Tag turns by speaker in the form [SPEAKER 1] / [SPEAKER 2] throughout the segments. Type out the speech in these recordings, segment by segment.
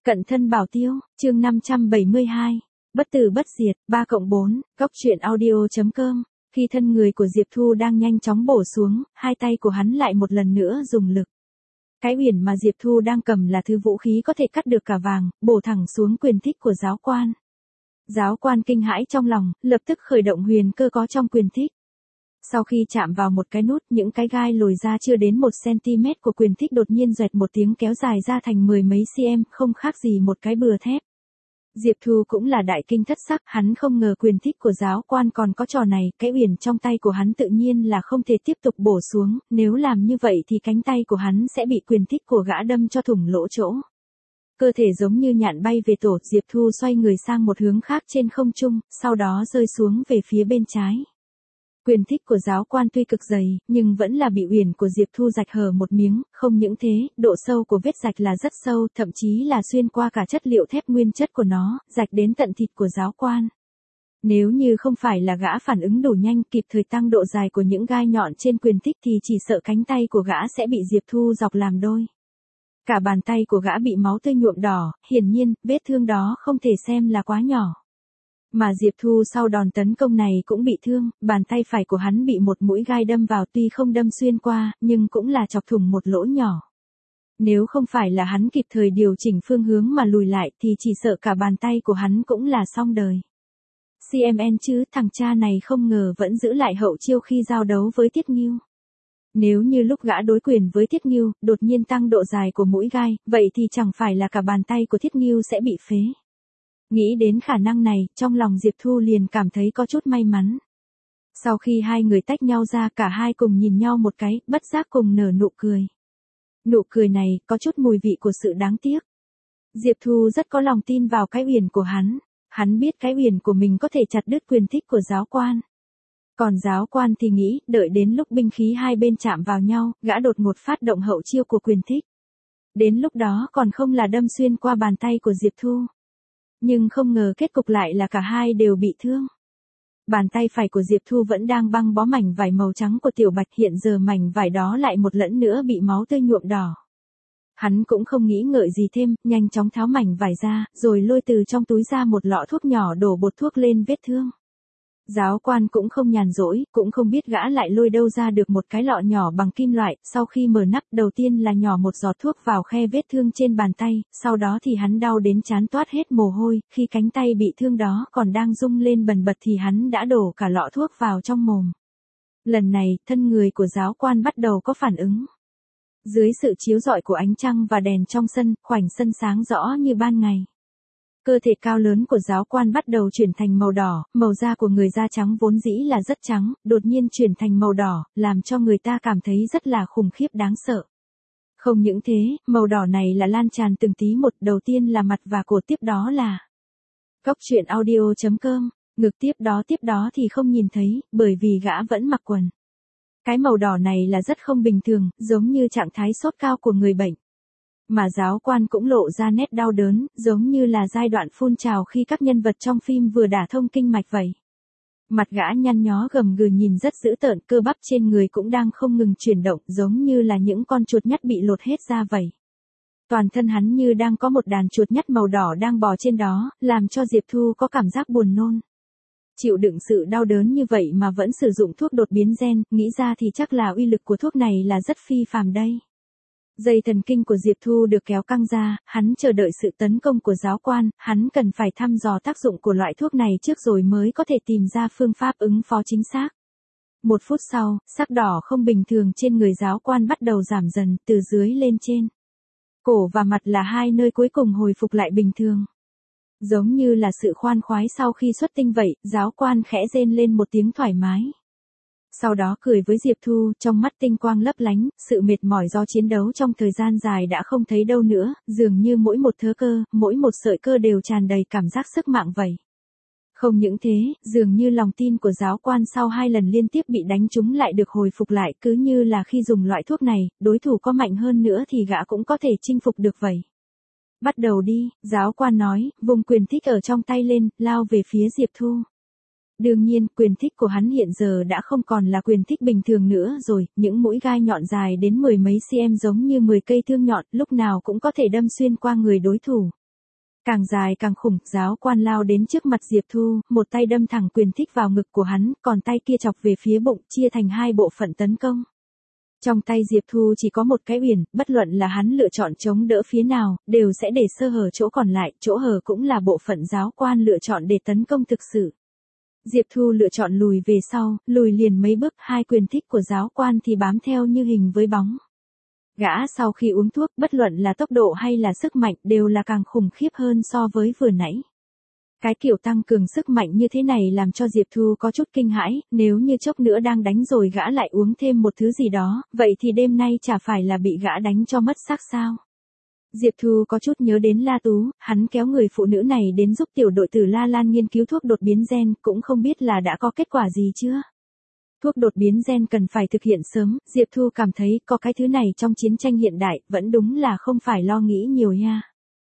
[SPEAKER 1] Cận thân bảo tiêu, chương 572. Bất tử bất diệt, 3+4, goctruyện audio.com. Khi thân người của Diệp Thu đang nhanh chóng bổ xuống, hai tay của hắn lại một lần nữa dùng lực. Cái uyển mà Diệp Thu đang cầm là thứ vũ khí có thể cắt được cả vàng, bổ thẳng xuống quyền thích của giáo quan. Giáo quan kinh hãi trong lòng, lập tức khởi động huyền cơ có trong quyền thích. Sau khi chạm vào một cái nút, những cái gai lồi ra chưa đến 1 cm của quyền thích đột nhiên xoẹt một tiếng kéo dài ra thành mười mấy cm, không khác gì một cái bừa thép. Diệp Thu cũng là đại kinh thất sắc, hắn không ngờ quyền thích của giáo quan còn có trò này, cái uyển trong tay của hắn tự nhiên là không thể tiếp tục bổ xuống, nếu làm như vậy thì cánh tay của hắn sẽ bị quyền thích của gã đâm cho thủng lỗ chỗ. Cơ thể giống như nhạn bay về tổ, Diệp Thu xoay người sang một hướng khác trên không trung, sau đó rơi xuống về phía bên trái. Quyền thích của giáo quan tuy cực dày, nhưng vẫn là bị uyển của Diệp Thu rạch hở một miếng, không những thế, độ sâu của vết rạch là rất sâu, thậm chí là xuyên qua cả chất liệu thép nguyên chất của nó, rạch đến tận thịt của giáo quan. Nếu như không phải là gã phản ứng đủ nhanh, kịp thời tăng độ dài của những gai nhọn trên quyền thích thì chỉ sợ cánh tay của gã sẽ bị Diệp Thu dọc làm đôi. Cả bàn tay của gã bị máu tươi nhuộm đỏ, hiển nhiên, vết thương đó không thể xem là quá nhỏ. Mà Diệp Thu sau đòn tấn công này cũng bị thương, bàn tay phải của hắn bị một mũi gai đâm vào, tuy không đâm xuyên qua, nhưng cũng là chọc thủng một lỗ nhỏ. Nếu không phải là hắn kịp thời điều chỉnh phương hướng mà lùi lại thì chỉ sợ cả bàn tay của hắn cũng là xong đời. CMN chứ, thằng cha này không ngờ vẫn giữ lại hậu chiêu khi giao đấu với Tiết Ngưu. Nếu như lúc gã đối quyền với Tiết Ngưu, đột nhiên tăng độ dài của mũi gai, vậy thì chẳng phải là cả bàn tay của Tiết Ngưu sẽ bị phế. Nghĩ đến khả năng này, trong lòng Diệp Thu liền cảm thấy có chút may mắn. Sau khi hai người tách nhau ra, cả hai cùng nhìn nhau một cái, bất giác cùng nở nụ cười. Nụ cười này, có chút mùi vị của sự đáng tiếc. Diệp Thu rất có lòng tin vào cái uyển của hắn. Hắn biết cái uyển của mình có thể chặt đứt quyền thích của giáo quan. Còn giáo quan thì nghĩ, đợi đến lúc binh khí hai bên chạm vào nhau, gã đột ngột phát động hậu chiêu của quyền thích. Đến lúc đó còn không là đâm xuyên qua bàn tay của Diệp Thu. Nhưng không ngờ kết cục lại là cả hai đều bị thương. Bàn tay phải của Diệp Thu vẫn đang băng bó mảnh vải màu trắng của Tiểu Bạch, hiện giờ mảnh vải đó lại một lần nữa bị máu tươi nhuộm đỏ. Hắn cũng không nghĩ ngợi gì thêm, nhanh chóng tháo mảnh vải ra, rồi lôi từ trong túi ra một lọ thuốc nhỏ đổ bột thuốc lên vết thương. Giáo quan cũng không nhàn rỗi, cũng không biết gã lại lôi đâu ra được một cái lọ nhỏ bằng kim loại, sau khi mở nắp đầu tiên là nhỏ một giọt thuốc vào khe vết thương trên bàn tay, sau đó thì hắn đau đến trán toát hết mồ hôi, khi cánh tay bị thương đó còn đang rung lên bần bật thì hắn đã đổ cả lọ thuốc vào trong mồm. Lần này, thân người của giáo quan bắt đầu có phản ứng. Dưới sự chiếu rọi của ánh trăng và đèn trong sân, khoảnh sân sáng rõ như ban ngày. Cơ thể cao lớn của giáo quan bắt đầu chuyển thành màu đỏ, màu da của người da trắng vốn dĩ là rất trắng, đột nhiên chuyển thành màu đỏ, làm cho người ta cảm thấy rất là khủng khiếp đáng sợ. Không những thế, màu đỏ này là lan tràn từng tí một, đầu tiên là mặt và cổ, tiếp đó là goctruyện audio.com, ngực tiếp đó thì không nhìn thấy, bởi vì gã vẫn mặc quần. Cái màu đỏ này là rất không bình thường, giống như trạng thái sốt cao của người bệnh. Mà giáo quan cũng lộ ra nét đau đớn, giống như là giai đoạn phun trào khi các nhân vật trong phim vừa đả thông kinh mạch vậy. Mặt gã nhăn nhó gầm gừ nhìn rất dữ tợn, cơ bắp trên người cũng đang không ngừng chuyển động, giống như là những con chuột nhắt bị lột hết ra vậy. Toàn thân hắn như đang có một đàn chuột nhắt màu đỏ đang bò trên đó, làm cho Diệp Thu có cảm giác buồn nôn. Chịu đựng sự đau đớn như vậy mà vẫn sử dụng thuốc đột biến gen, nghĩ ra thì chắc là uy lực của thuốc này là rất phi phàm đây. Dây thần kinh của Diệp Thu được kéo căng ra, hắn chờ đợi sự tấn công của giáo quan, hắn cần phải thăm dò tác dụng của loại thuốc này trước rồi mới có thể tìm ra phương pháp ứng phó chính xác. 1 phút sau, sắc đỏ không bình thường trên người giáo quan bắt đầu giảm dần, từ dưới lên trên. Cổ và mặt là hai nơi cuối cùng hồi phục lại bình thường. Giống như là sự khoan khoái sau khi xuất tinh vậy, giáo quan khẽ rên lên một tiếng thoải mái. Sau đó cười với Diệp Thu, trong mắt tinh quang lấp lánh, sự mệt mỏi do chiến đấu trong thời gian dài đã không thấy đâu nữa, dường như mỗi một thớ cơ, mỗi một sợi cơ đều tràn đầy cảm giác sức mạnh vậy. Không những thế, dường như lòng tin của giáo quan sau 2 lần liên tiếp bị đánh trúng lại được hồi phục lại, cứ như là khi dùng loại thuốc này, đối thủ có mạnh hơn nữa thì gã cũng có thể chinh phục được vậy. Bắt đầu đi, giáo quan nói, vùng quyền thích ở trong tay lên, lao về phía Diệp Thu. Đương nhiên, quyền thích của hắn hiện giờ đã không còn là quyền thích bình thường nữa rồi, những mũi gai nhọn dài đến mười mấy cm giống như 10 cây thương nhọn, lúc nào cũng có thể đâm xuyên qua người đối thủ. Càng dài càng khủng, giáo quan lao đến trước mặt Diệp Thu, một tay đâm thẳng quyền thích vào ngực của hắn, còn tay kia chọc về phía bụng, chia thành hai bộ phận tấn công. Trong tay Diệp Thu chỉ có một cái uyển, bất luận là hắn lựa chọn chống đỡ phía nào, đều sẽ để sơ hở chỗ còn lại, chỗ hở cũng là bộ phận giáo quan lựa chọn để tấn công thực sự. Diệp Thu lựa chọn lùi về sau, lùi liền mấy bước, hai quyền thích của giáo quan thì bám theo như hình với bóng. Gã sau khi uống thuốc, bất luận là tốc độ hay là sức mạnh đều là càng khủng khiếp hơn so với vừa nãy. Cái kiểu tăng cường sức mạnh như thế này làm cho Diệp Thu có chút kinh hãi, nếu như chốc nữa đang đánh rồi gã lại uống thêm một thứ gì đó, vậy thì đêm nay chả phải là bị gã đánh cho mất xác sao. Diệp Thu có chút nhớ đến La Tú, hắn kéo người phụ nữ này đến giúp tiểu đội tử La Lan nghiên cứu thuốc đột biến gen, cũng không biết là đã có kết quả gì chưa. Thuốc đột biến gen cần phải thực hiện sớm, Diệp Thu cảm thấy có cái thứ này trong chiến tranh hiện đại, vẫn đúng là không phải lo nghĩ nhiều nha.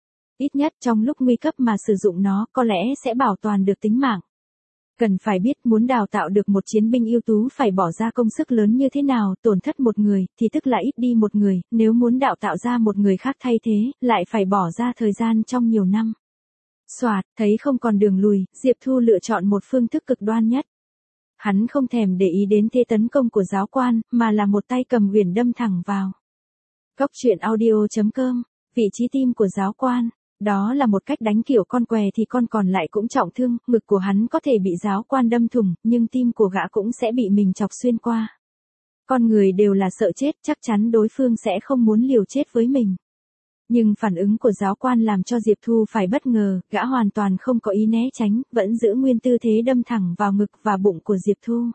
[SPEAKER 1] Ít nhất trong lúc nguy cấp mà sử dụng nó, có lẽ sẽ bảo toàn được tính mạng. Cần phải biết muốn đào tạo được một chiến binh ưu tú phải bỏ ra công sức lớn như thế nào, tổn thất một người, thì tức là ít đi một người, nếu muốn đào tạo ra một người khác thay thế, lại phải bỏ ra thời gian trong nhiều năm. Soạt, thấy không còn đường lùi, Diệp Thu lựa chọn một phương thức cực đoan nhất. Hắn không thèm để ý đến thế tấn công của giáo quan, mà là một tay cầm uyển đâm thẳng vào. Góc truyện audio.com, vị trí tim của giáo quan. Đó là một cách đánh kiểu con què thì con còn lại cũng trọng thương, ngực của hắn có thể bị giáo quan đâm thủng, nhưng tim của gã cũng sẽ bị mình chọc xuyên qua. Con người đều là sợ chết, chắc chắn đối phương sẽ không muốn liều chết với mình. Nhưng phản ứng của giáo quan làm cho Diệp Thu phải bất ngờ, gã hoàn toàn không có ý né tránh, vẫn giữ nguyên tư thế đâm thẳng vào ngực và bụng của Diệp Thu.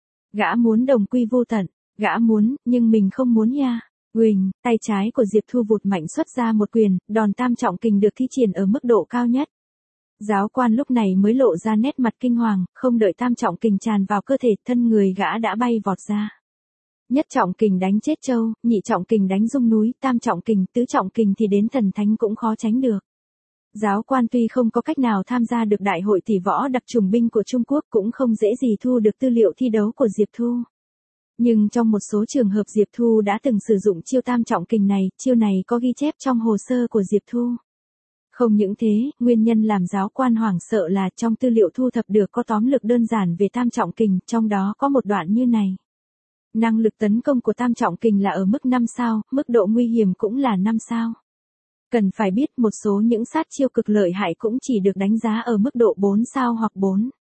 [SPEAKER 1] Gã muốn đồng quy vô tận, gã muốn, nhưng mình không muốn nha. Uỳnh, tay trái của Diệp Thu vụt mạnh xuất ra một quyền, đòn tam trọng kình được thi triển ở mức độ cao nhất. Giáo quan lúc này mới lộ ra nét mặt kinh hoàng, không đợi tam trọng kình tràn vào cơ thể, thân người gã đã bay vọt ra. Nhất trọng kình đánh chết trâu, nhị trọng kình đánh rung núi, tam trọng kình, tứ trọng kình thì đến thần thánh cũng khó tránh được. Giáo quan tuy không có cách nào tham gia được đại hội tỷ võ đặc trùng binh của Trung Quốc, cũng không dễ gì thu được tư liệu thi đấu của Diệp Thu. Nhưng trong một số trường hợp Diệp Thu đã từng sử dụng chiêu tam trọng kình này, chiêu này có ghi chép trong hồ sơ của Diệp Thu. Không những thế, nguyên nhân làm giáo quan hoảng sợ là trong tư liệu thu thập được có tóm lược đơn giản về tam trọng kình, trong đó có một đoạn như này. Năng lực tấn công của tam trọng kình là ở mức 5 sao, mức độ nguy hiểm cũng là 5 sao. Cần phải biết một số những sát chiêu cực lợi hại cũng chỉ được đánh giá ở mức độ 4 sao hoặc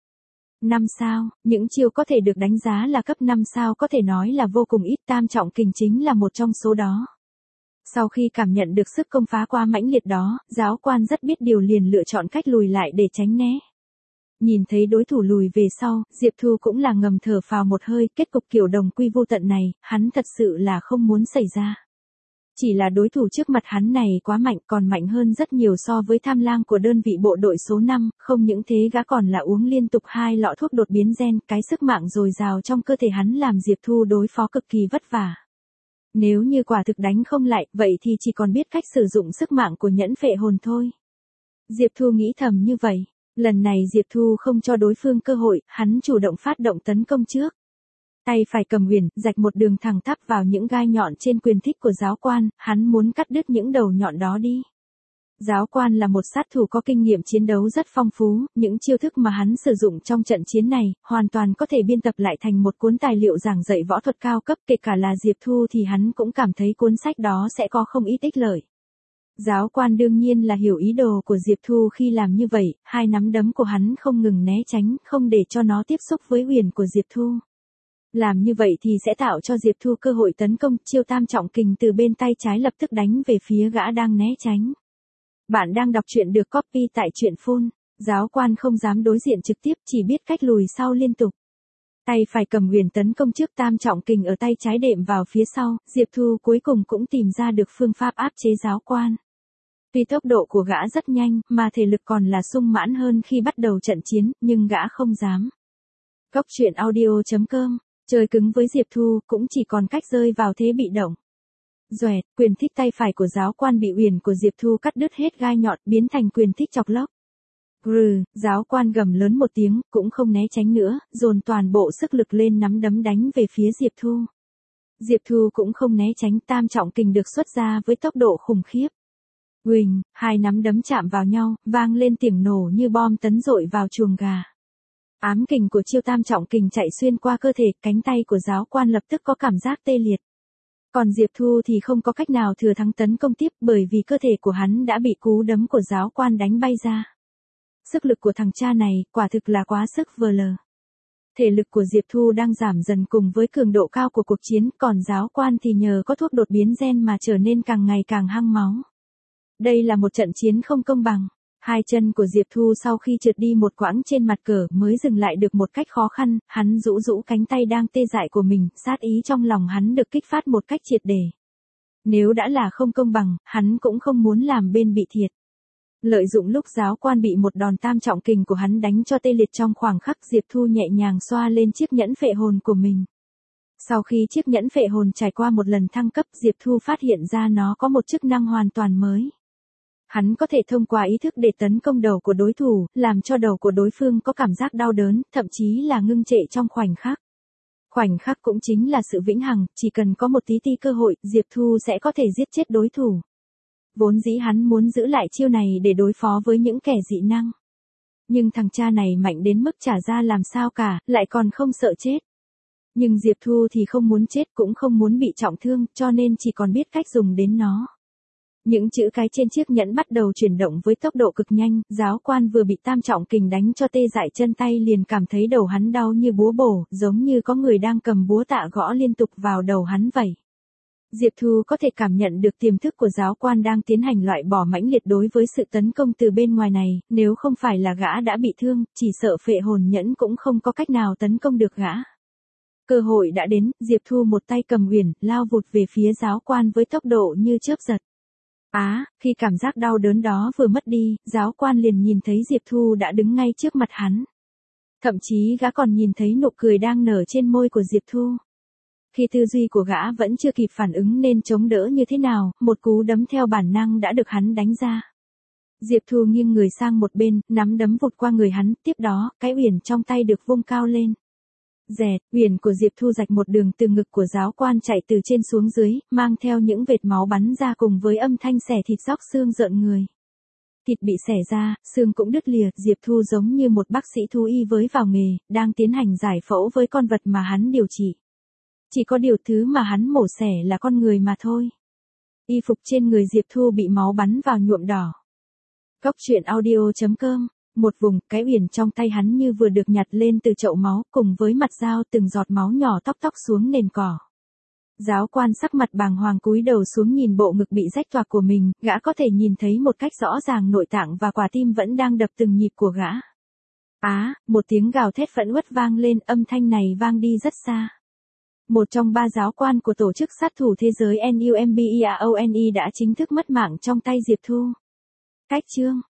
[SPEAKER 1] 5 sao, những chiêu có thể được đánh giá là cấp 5 sao có thể nói là vô cùng ít, tam trọng kình chính là một trong số đó. Sau khi cảm nhận được sức công phá quá mãnh liệt đó, giáo quan rất biết điều liền lựa chọn cách lùi lại để tránh né. Nhìn thấy đối thủ lùi về sau, Diệp Thu cũng là ngầm thở phào một hơi, kết cục kiểu đồng quy vô tận này, hắn thật sự là không muốn xảy ra. Chỉ là đối thủ trước mặt hắn này quá mạnh, còn mạnh hơn rất nhiều so với tham lang của đơn vị bộ đội số 5, không những thế gã còn là uống liên tục 2 lọ thuốc đột biến gen, cái sức mạng dồi dào trong cơ thể hắn làm Diệp Thu đối phó cực kỳ vất vả. Nếu như quả thực đánh không lại, vậy thì chỉ còn biết cách sử dụng sức mạng của nhẫn phệ hồn thôi. Diệp Thu nghĩ thầm như vậy, lần này Diệp Thu không cho đối phương cơ hội, hắn chủ động phát động tấn công trước. Tay phải cầm uyển, rạch một đường thẳng tắp vào những gai nhọn trên quyền thích của giáo quan, hắn muốn cắt đứt những đầu nhọn đó đi. Giáo quan là một sát thủ có kinh nghiệm chiến đấu rất phong phú, những chiêu thức mà hắn sử dụng trong trận chiến này, hoàn toàn có thể biên tập lại thành một cuốn tài liệu giảng dạy võ thuật cao cấp, kể cả là Diệp Thu thì hắn cũng cảm thấy cuốn sách đó sẽ có không ít ích lợi. Giáo quan đương nhiên là hiểu ý đồ của Diệp Thu khi làm như vậy, hai nắm đấm của hắn không ngừng né tránh, không để cho nó tiếp xúc với uyển của Diệp Thu. Làm như vậy thì sẽ tạo cho Diệp Thu cơ hội tấn công, chiêu tam trọng kình từ bên tay trái lập tức đánh về phía gã đang né tránh. Bạn đang đọc truyện được copy tại truyện Phun. Giáo quan không dám đối diện trực tiếp, chỉ biết cách lùi sau liên tục. Tay phải cầm uyển tấn công trước, tam trọng kình ở tay trái đệm vào phía sau, Diệp Thu cuối cùng cũng tìm ra được phương pháp áp chế giáo quan. Tuy tốc độ của gã rất nhanh, mà thể lực còn là sung mãn hơn khi bắt đầu trận chiến, nhưng gã không dám. Góc truyện audio.com, chơi cứng với Diệp Thu, cũng chỉ còn cách rơi vào thế bị động. Doẹt, quyền thích tay phải của giáo quan bị uyển của Diệp Thu cắt đứt hết gai nhọn, biến thành quyền thích chọc lốc. Grừ, giáo quan gầm lớn một tiếng, cũng không né tránh nữa, dồn toàn bộ sức lực lên nắm đấm đánh về phía Diệp Thu. Diệp Thu cũng không né tránh, tam trọng kình được xuất ra với tốc độ khủng khiếp. Uỳnh, hai nắm đấm chạm vào nhau, vang lên tiếng nổ như bom tấn dội vào chuồng gà. Ám kình của Chiêu Tam Trọng Kình chạy xuyên qua cơ thể, cánh tay của giáo quan lập tức có cảm giác tê liệt. Còn Diệp Thu thì không có cách nào thừa thắng tấn công tiếp bởi vì cơ thể của hắn đã bị cú đấm của giáo quan đánh bay ra. Sức lực của thằng cha này quả thực là quá sức vờ lờ. Thể lực của Diệp Thu đang giảm dần cùng với cường độ cao của cuộc chiến, còn giáo quan thì nhờ có thuốc đột biến gen mà trở nên càng ngày càng hăng máu. Đây là một trận chiến không công bằng. Hai chân của Diệp Thu sau khi trượt đi một quãng trên mặt cờ mới dừng lại được một cách khó khăn, hắn rũ rũ cánh tay đang tê dại của mình, sát ý trong lòng hắn được kích phát một cách triệt để. Nếu đã là không công bằng, hắn cũng không muốn làm bên bị thiệt. Lợi dụng lúc giáo quan bị một đòn tam trọng kình của hắn đánh cho tê liệt trong khoảng khắc, Diệp Thu nhẹ nhàng xoa lên chiếc nhẫn phệ hồn của mình. Sau khi chiếc nhẫn phệ hồn trải qua một lần thăng cấp, Diệp Thu phát hiện ra nó có một chức năng hoàn toàn mới. Hắn có thể thông qua ý thức để tấn công đầu của đối thủ, làm cho đầu của đối phương có cảm giác đau đớn, thậm chí là ngưng trệ trong khoảnh khắc. Khoảnh khắc cũng chính là sự vĩnh hằng, chỉ cần có một tí ti cơ hội, Diệp Thu sẽ có thể giết chết đối thủ. Vốn dĩ hắn muốn giữ lại chiêu này để đối phó với những kẻ dị năng. Nhưng thằng cha này mạnh đến mức trả ra làm sao cả, lại còn không sợ chết. Nhưng Diệp Thu thì không muốn chết cũng không muốn bị trọng thương, cho nên chỉ còn biết cách dùng đến nó. Những chữ cái trên chiếc nhẫn bắt đầu chuyển động với tốc độ cực nhanh, giáo quan vừa bị tam trọng kình đánh cho tê dại chân tay liền cảm thấy đầu hắn đau như búa bổ, giống như có người đang cầm búa tạ gõ liên tục vào đầu hắn vậy. Diệp Thu có thể cảm nhận được tiềm thức của giáo quan đang tiến hành loại bỏ mãnh liệt đối với sự tấn công từ bên ngoài này, nếu không phải là gã đã bị thương, chỉ sợ phệ hồn nhẫn cũng không có cách nào tấn công được gã. Cơ hội đã đến, Diệp Thu một tay cầm uyển, lao vụt về phía giáo quan với tốc độ như chớp giật. Khi cảm giác đau đớn đó vừa mất đi, giáo quan liền nhìn thấy Diệp Thu đã đứng ngay trước mặt hắn. Thậm chí gã còn nhìn thấy nụ cười đang nở trên môi của Diệp Thu. Khi tư duy của gã vẫn chưa kịp phản ứng nên chống đỡ như thế nào, một cú đấm theo bản năng đã được hắn đánh ra. Diệp Thu nghiêng người sang một bên, nắm đấm vụt qua người hắn, tiếp đó, cái uyển trong tay được vung cao lên. Dẹt, uyển của Diệp Thu rạch một đường từ ngực của giáo quan chạy từ trên xuống dưới, mang theo những vệt máu bắn ra cùng với âm thanh xẻ thịt róc xương rợn người. Thịt bị xẻ ra, xương cũng đứt lìa, Diệp Thu giống như một bác sĩ thú y với vào nghề, đang tiến hành giải phẫu với con vật mà hắn điều trị. Chỉ có điều thứ mà hắn mổ xẻ là con người mà thôi. Y phục trên người Diệp Thu bị máu bắn vào nhuộm đỏ. Góc truyện audio.com. Một vùng, cái uyển trong tay hắn như vừa được nhặt lên từ chậu máu, cùng với mặt dao từng giọt máu nhỏ tóc tóc xuống nền cỏ. Giáo quan sắc mặt bàng hoàng cúi đầu xuống nhìn bộ ngực bị rách toạc của mình, gã có thể nhìn thấy một cách rõ ràng nội tạng và quả tim vẫn đang đập từng nhịp của gã. Một tiếng gào thét phẫn uất vang lên, âm thanh này vang đi rất xa. Một trong ba giáo quan của tổ chức sát thủ thế giới NUMBEAONE đã chính thức mất mạng trong tay Diệp Thu. Cách chương